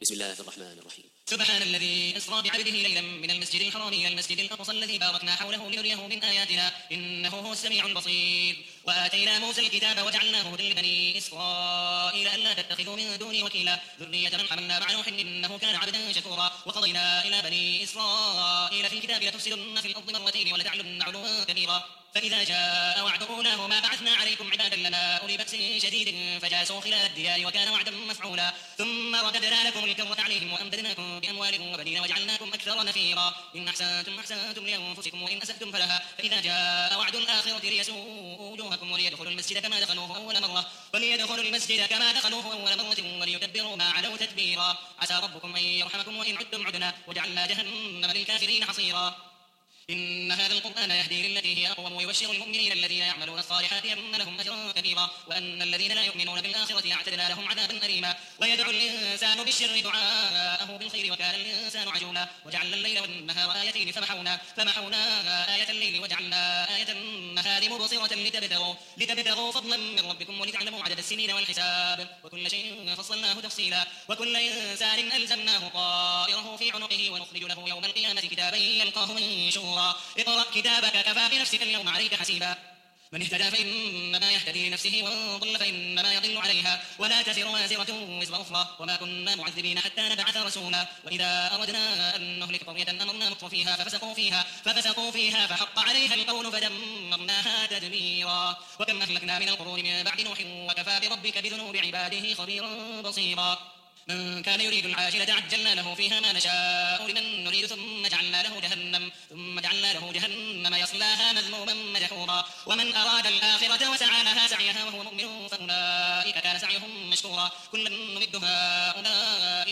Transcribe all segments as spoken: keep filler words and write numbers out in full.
بسم الله الرحمن الرحيم. سبحان الذي أسرى بعبده ليلا من المسجد الحرام إلى المسجد الأقصى الذي باركنا حوله لنريه من آياتنا إنه هو السميع البصير. وآتينا موسى الكتاب وجعلناه هدى لبني إسرائيل ألا تتخذوا من دوني وكيلا ذرية من حملنا مع نوح إنه كان عبدا شكورا. وقضينا إلى بني إسرائيل في الكتاب لتفسدن في الأرض مرتين ولتعلن علوا كبيرا. فإذا جاء وعد أولاهما بعثنا عليكم عبادا لنا أولي بأس شديد فجاسوا خلال الديار وكان وعدا مفعولا. ثم رددنا لكم الكرة عليهم وأمددناكم بأموال وبنين وجعلناكم أكثر نفيرا. إن أحسنتم أحسنتم لأنفسكم وإن أسأتم فلها. فإذا جاء وعد الآخرة ليسوءوا وجوهكم وليدخلوا المسجد كما دخلوه أول مرة وليدخلوا المسجد كما دخلوه أول مرة وليتبروا ما علوا تتبيرا. عسى ربكم أن يرحمكم وإن عدتم عدنا وجعلنا جهنم للكافرين حصيرا. إن هذا القرآن يهدي للتي هي أقوم ويبشر المؤمنين الذين يعملون الصالحات أن لهم أجرا كبيرا وأن الذين لا يؤمنون بالآخرة أعتدنا لهم عذابا أليما. ويدعو الإنسان بالشر دعاءه بالخير وكان الإنسان عجولا. وجعلنا الليل والنهار آيتين فمحونا فمحونا آية الليل وجعلنا آية النهار مبصرة لتبتغوا لتبتغوا فضلا من ربكم ولتعلموا عدد السنين والحساب وكل شيء فصلناه تفصيلا. وكل إنسان ألزمناه طائره في عنقه ونخرج له يوم القيامة كتابا يلقاه منشورا. اقرأ كتابك كفى بنفسك اليوم عليك حسيبا. من اهتدى فإنما يهتدي لنفسه ومن ضل فإنما يضل عليها ولا تزر وازرة وزر أخرى وما كنا معذبين حتى نبعث رسولا. وإذا أردنا أن نهلك قرية أمرنا متر فيها ففسقوا فيها ففسقوا فيها فحق عليها القول فدمرناها تدميرا. وكم أهلكنا من القرون من بعد نوح وكفى بربك بذنوب عباده خبيرا بصيرا. من كان يريد العاجلة عجلنا له فيها ما نشاء لمن نريد ثم جعلنا له جهنم ثم جعلنا له جهنم يصلاها مذموما مدحورا. ومن أراد الآخرة وسعى لها سعيها وهو مؤمن فأولئك كان سعيهم مشكورا. كلا نمد هؤلاء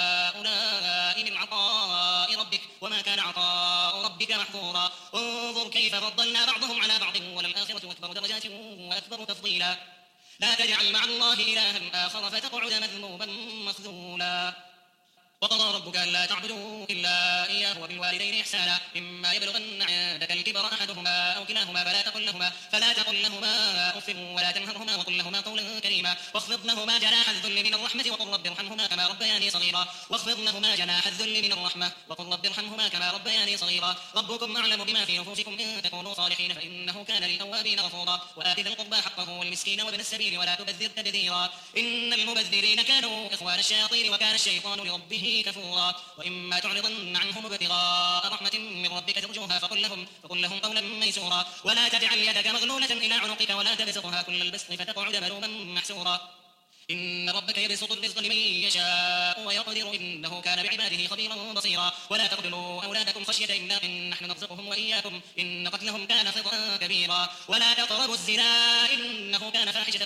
وهؤلاء من عطاء ربك وما كان عطاء ربك محظورا. انظر كيف فضلنا بعضهم على بعض وللآخرة أكبر درجات وأكبر تفضيلا. لا تجعل مع الله إلها آخر فتقعد مذموما مخذولا. وقضى ربك ألا تعبدوا إلا إياه وبالوالدين إحسانا إما يبلغن عندك الكبر أحدهما أو كلاهما فلا تقل لهما فلا تقل لهما أف ولا تنهرهما وقل لهما قولا كريما. واخفض لهما جناح الذل من الرحمة وقل رب ارحمهما كما ربياني صغيرا. واخفض لهما جناح الذل من الرحمة وقل رب ارحمهما كما ربياني صغيرا. ربكم أعلم بما في نفوسكم إن تكونوا صالحين فإنه كان للأوابين غفورا. وآت ذا القربى حقه والمسكين وابن السبيل ولا تبذر تبذيرا إن المبذرين كانوا إخوان الشياطين وكان الشيطان لربه كفورا. وإما تعرضن عنهم ابتغاء رحمة من ربك ترجوها فقل لهم, فقل لهم قولا ميسورا. ولا تجعل يدك مغلولة إلى عنقك ولا تبسطها كل البسط فتقعد ملوما محسورا. إن ربك يبسط الرزق لمن يشاء ويقدر إنه كان بعباده خبيرا بصيرا. ولا تقتلوا أولادكم خشية إملاق نحن نرزقهم وإياكم إن قتلهم كان خطأ كبيرا. ولا تقربوا الزنا إنه كان فاحشة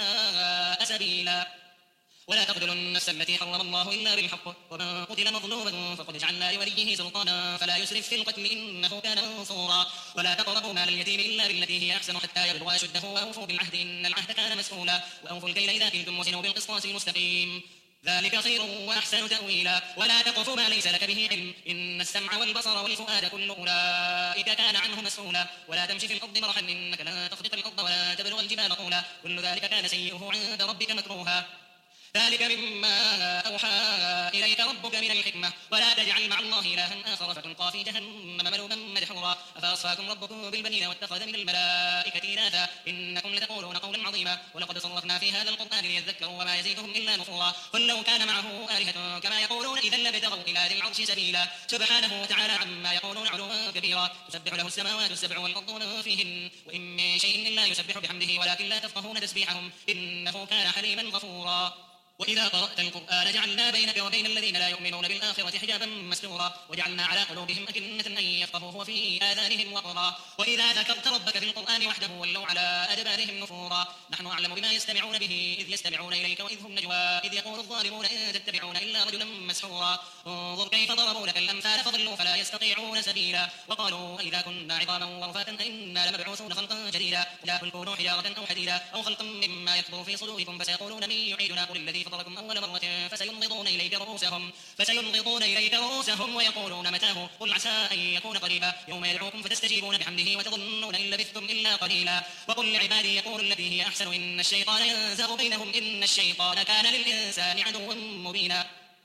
وساء سبيلا. ولا تقتلوا النفس التي حرم الله إلا بالحق ومن قتل مظلوما فقد جعلنا لوليه سلطانا فلا يسرف في القتل إنه كان منصورا. ولا تقربوا مال اليتيم إلا بالتي هي أحسن حتى يبلغ أشده وأوفوا بالعهد إن العهد كان مسؤولا. وأوفوا الكيل إذا كلتم وزنوا بالقسطاس المستقيم ذلك خير وأحسن تأويلا. ولا تقف ما ليس لك به علم إن السمع والبصر والفؤاد كل أولئك كان عنه مسؤولا. ولا تمشي في الأرض مرحا إنك لن تخرق الأرض ولا تبلغ الجبال طولا كل ذلك كان سيئه عند ربك مكروها. ذلك مما أوحى إليك ربك من الحكمة. ولا تجعل مع الله إلها آخر فتلقى في جهنم ملوما مدحورا. أفأصفاكم ربكم بالبنين واتخذ من الملائكة إناثا إنكم لتقولون قولا عظيما. ولقد صرفنا في هذا القرآن ليذكروا وما يزيدهم إلا نفورا. قل لو كان معه آلهة كما يقولون إذا لابتغوا إلى ذي العرش سبيلا. سبحانه وتعالى عما يقولون علوا كبيرا. تسبح له السماوات السبع والأرض ومن فيهن وإن من شيء إلا يسبح بحمده ولكن لا تفقهون تسبيحهم إنه كان حليما غفورا. وإذا قرأت القرآن جعلنا بينك وبين الذين لا يؤمنون بالآخرة حجابا مستورا. وجعلنا على قلوبهم أكنة أن يفقهوه وفي آذانهم وقرا. وإذا ذكرت ربك في القرآن وحده ولوا على أدبارهم نفورا. نحن أعلم بما يستمعون به إذ يستمعون إليك وإذ هم نجوى إذ يقول الظالمون إن تتبعون إلا رجلا مسحورا. انظر كيف ضربوا لك الأمثال فضلوا فلا يستطيعون سبيلا. وقالوا إذا كنا عظاما ورفاتا إنا لمبعوثون خلقا جديدا. لا قل كونوا حجارة أو حديدا أو خلقا مما يكبر في صدوركم فسيقولون من يعيدنا قل الذي فطركم أول مرة فسينغضون إليك رؤوسهم فسينغضون إليك رؤوسهم ويقولون متاه قل عسى أن يكون قريبا يوم يدعوكم فتستجيبون بحمده وتظنون إن لبثتم إلا قليلا. وقل لعبادي يقول التي هي أحسن إن الشيطان ينزغ بينهم إن الشيطان كان للإنسان عدوا مبينا.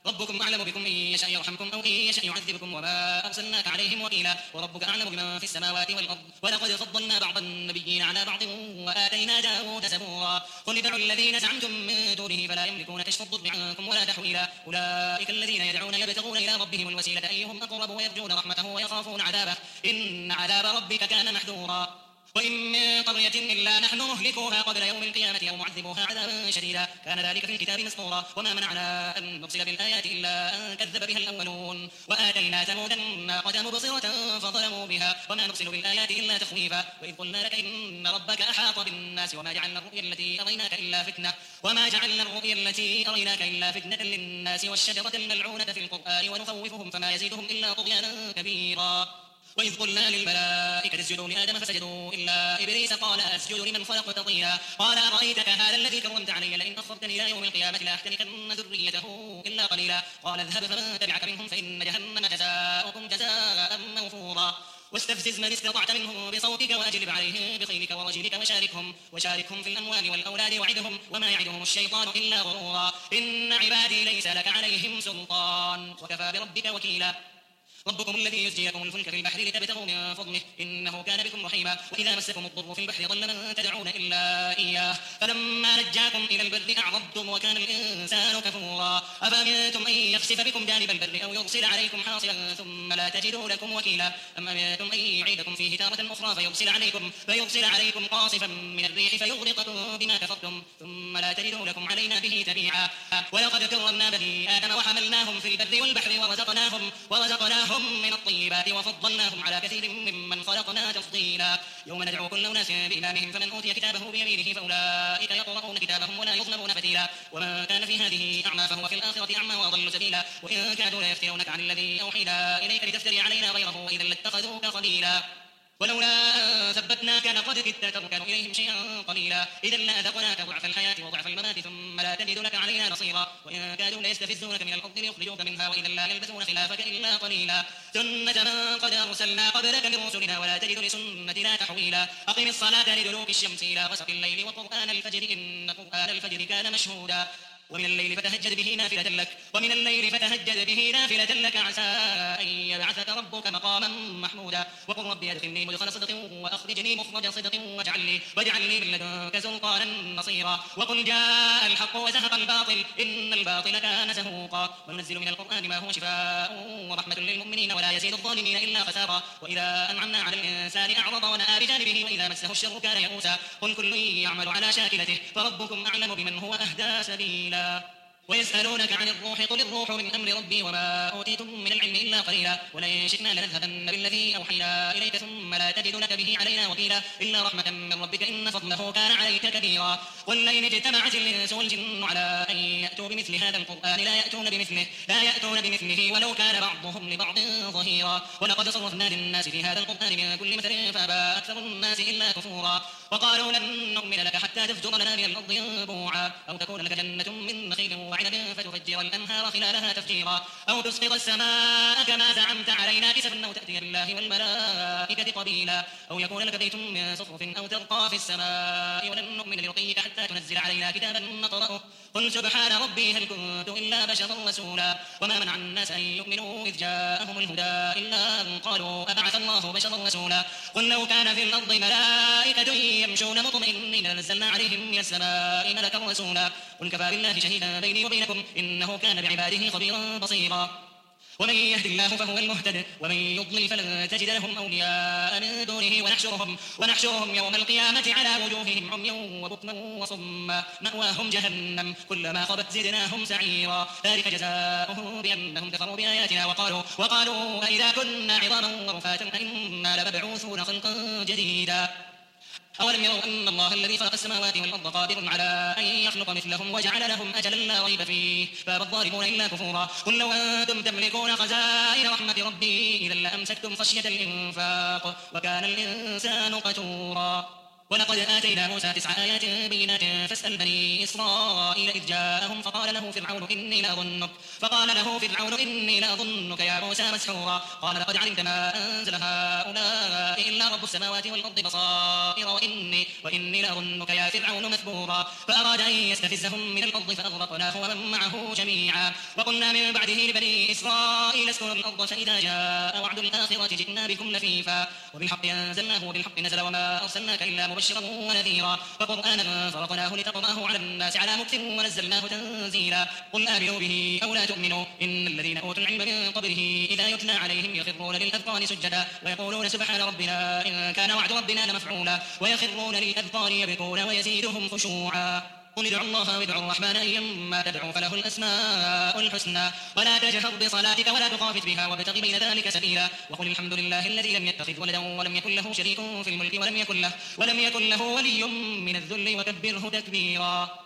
ربكم أعلم بكم إن يشاء يرحمكم أو إن يشاء يعذبكم وما أرسلناك عليهم وكيلا وربك أعلم بمن في السماوات والأرض ولقد فضلنا بعض النبيين على بعض وآتينا داود زبورا قل ادعوا الذين زعمتم من دونه فلا يملكون كشف الضر عنكم ولا تحويلا أولئك الذين يدعون يبتغون إلى ربهم الوسيلة أيهم أقرب ويرجون رحمته ويخافون عذابه إن عذاب ربك كان محذورا وإن من قرية إلا نحن نهلكوها قبل يوم القيامة أو معذبوها عذابا شديدا كان ذلك في الكتاب مسطورا وما منعنا أن نرسل بالآيات إلا أن كذب بها الأولون وآتينا ثمود الناقة مبصرة فظلموا بها وما نرسل بالآيات إلا تخويفا وإذ قلنا لك إن ربك أحاط بالناس وما جعلنا الرؤيا التي أريناك إلا فتنة وما جعلنا الرؤيا التي أريناك إلا فتنة للناس والشجرة الملعونة في القرآن ونخوفهم فما يزيدهم إلا طغيانا كبيرا وإذ قلنا للملائكة اسجدوا لآدم فسجدوا إلا إبليس قال أسجد لمن خلقت طينا قال أرأيتك هذا الذي كرمت علي لئن أخرتني إلى يوم القيامة لأحتنكن ذريته إلا قليلا قال اذهب فمن تبعك منهم فإن جهنم جزاؤكم جزاء موفورا واستفزز من استطعت منهم بصوتك وأجلب عليهم بخيلك ورجلك وشاركهم وشاركهم في الأموال والأولاد وعدهم وما يعدهم الشيطان إلا غرورا إن عبادي ليس لك عليهم سلطان وكفى بربك وكيلا ربكم الذي يزجي لكم الفلك في البحر لتبتغوا من فضله إنه كان بكم رحيما وإذا مسكم الضر في البحر ضل من تدعون إلا إياه فلما نجاكم إلى البر أعرضتم وكان الإنسان كفورا أفأمنتم أن يخسف بكم جانب البر أو يرسل عليكم حاصبا ثم لا تجدوا لكم وكيلا أم أمنتم أن يعيدكم فيه تارة أخرى فيرسل عليكم فيرسل عليكم قاصفا من الريح فيغرقكم بما كفرتم ثم لا تجدوا لكم علينا به تبيعا ولقد كرمنا بني آدم وحملناهم في البر والبحر ورزقناهم ورزقناهم من الطيبات وفضلناهم على كثير ممن خلقنا تفضيلا يوم ندعو كل أناس بإمامهم فمن أوتي كتابه بيمينه فأولئك يقرؤون كتابهم ولا يظلمون فتيلا ومن كان في هذه أعمى فهو في الآخرة أعمى وأضل سبيلا وإن كادوا ليفتنونك عن الذي أوحينا إليك لتفتري علينا غيره وإذا لاتخذوك خليلا ولولا أن ثبتناك لقد كدت تركن إليهم شيئا قليلا إذا لأذقناك ضعف الحياة وضعف الممات ثم لا تجد لك علينا نصيرا وإن كادوا ليستفزونك من الأرض ليخرجوك منها وإذا لا يلبسون خلافك إلا قليلا سنة من قد أرسلنا قبلك من رسلنا ولا تجد لسنتنا تحويلا أقم الصلاة لدلوك الشمس إلى غسق الليل وقرآن الفجر إن قرآن الفجر كان مشهودا ومن الليل فتهجد به نافلة لك ومن الليل فتهجد به نافلة لك عسى أن يبعثك ربك مقاما محمودا وقل ربي أدخلني مدخل صدق وأخرجني مخرج صدق واجعل لي واجعل لي من لدنك سلطانا نصيرا وقل جاء الحق وزهق الباطل إن الباطل كان زهوقا وننزل من القرآن ما هو شفاء ورحمة للمؤمنين ولا يزيد الظالمين إلا خسارا وإذا أنعمنا على الإنسان أعرض ونأى بجانبه وإذا مسه الشر كان يئوسا قل كل يعمل على شاكلته فربكم أعلم بمن هو أهدى سبيلا ويسألونك عن الروح قل الروح من أمر ربي وما أوتيتم من العلم إلا قليلا ولئن شئنا لنذهبن بالذي أوحينا إليك ثم لا تجد لك به علينا وكيلا إلا رحمة من ربك إن فضله كان عليك كبيرا قل لئن اجتمعت الإنس والجن على أن يأتوا بمثل هذا القرآن لا يأتون بمثله لا يأتون بمثله ولو كان بعضهم لبعض ظهيرا ولقد صرفنا للناس في هذا القرآن من كل مثل فأبى أكثر الناس إلا كفورا وقالوا لن نؤمن لك حتى تفجر لنا من الأرض ينبوعا أو تكون لك جنة من نخيل وعنب فتفجر الأنهار خلالها تفجيرا أو تسقط السماء كما زعمت علينا كسفا أو تأتي بالله والملائكة قبيلا أو يكون لك بيت من صفوف أو ترقى في السماء ولن نؤمن لرقيك حتى تنزل علينا كتابا نقرأه قل سبحان ربي هل كنت إلا بشرا رسولا وما منع الناس أن يؤمنوا إذ جاءهم الهدى إلا أن قالوا أبعث الله بشرا رسولا قل لو كان في الأرض ملائكة يمشون مطمئنين لنزلنا عليهم من السماء ملكا رسولا قل كفى بالله شهيدا بيني وبينكم إنه كان بعباده خبيرا بصيرا ومن يهد الله فهو المهتد ومن يضلل فلن تجد لهم أولياء من دونه ونحشرهم ونحشرهم يوم القيامة على وجوههم عميا وبكما وصما مأواهم جهنم كلما خبت زدناهم سعيرا ذلك جزاؤهم بأنهم كفروا بآياتنا وقالوا وقالوا أإذا كنا عظاما ورفاتا أئنا لمبعوثون خلقا جديدا أولم يروا أن الله الذي خلق السماوات والأرض قادر على أن يخلق مثلهم وجعل لهم أجلا لا ريب فيه فأبى الظالمون إلا كفورا قل لو أنتم تملكون خزائن رحمة ربي إذا لأمسكتم خشية الإنفاق وكان الإنسان قتورا ولقد آتينا موسى تسع آيات بينات فاسأل بني إسرائيل إذ جاءهم فقال له فرعون إني لأظنك فقال له فرعون إني لأظنك يا موسى مسحورا قال لقد علمت ما أنزل هؤلاء إلا رب السماوات والأرض بصائر وإني وإني لأظنك يا فرعون مثبورا فأراد أن يستفزهم من الأرض فأغرقناه ومن معه جميعا وقلنا من بعده لبني إسرائيل اسكنوا الأرض فإذا جاء وعد الآخرة جئنا بكم لفيفا وبالحق أنزلناه وبالحق نزل وما أرسلناك إلا مبشرا ونذيرا وقرآنا فرقناه لتقرأه على الناس على مكث ونزلناه تنزيلا قل آمنوا به أو لا تؤمنوا إن الذين أوتوا العلم من قبله إذا يتلى عليهم يخرون للأذقان سجدا ويقولون سبحان ربنا إن كان وعد ربنا لمفعولا ويخرون للأذقان يبكون ويزيدهم خشوعا قل ادعوا الله وادعوا الرحمن أيما تدعوا فله الأسماء الحسنى ولا تجهر بصلاتك ولا تخافت بها وابتغ بين ذلك سبيلا وقل الحمد لله الذي لم يتخذ ولدا ولم يكن له شريك في الملك ولم يكن له ولم يكن له ولي من الذل وكبره تكبيرا.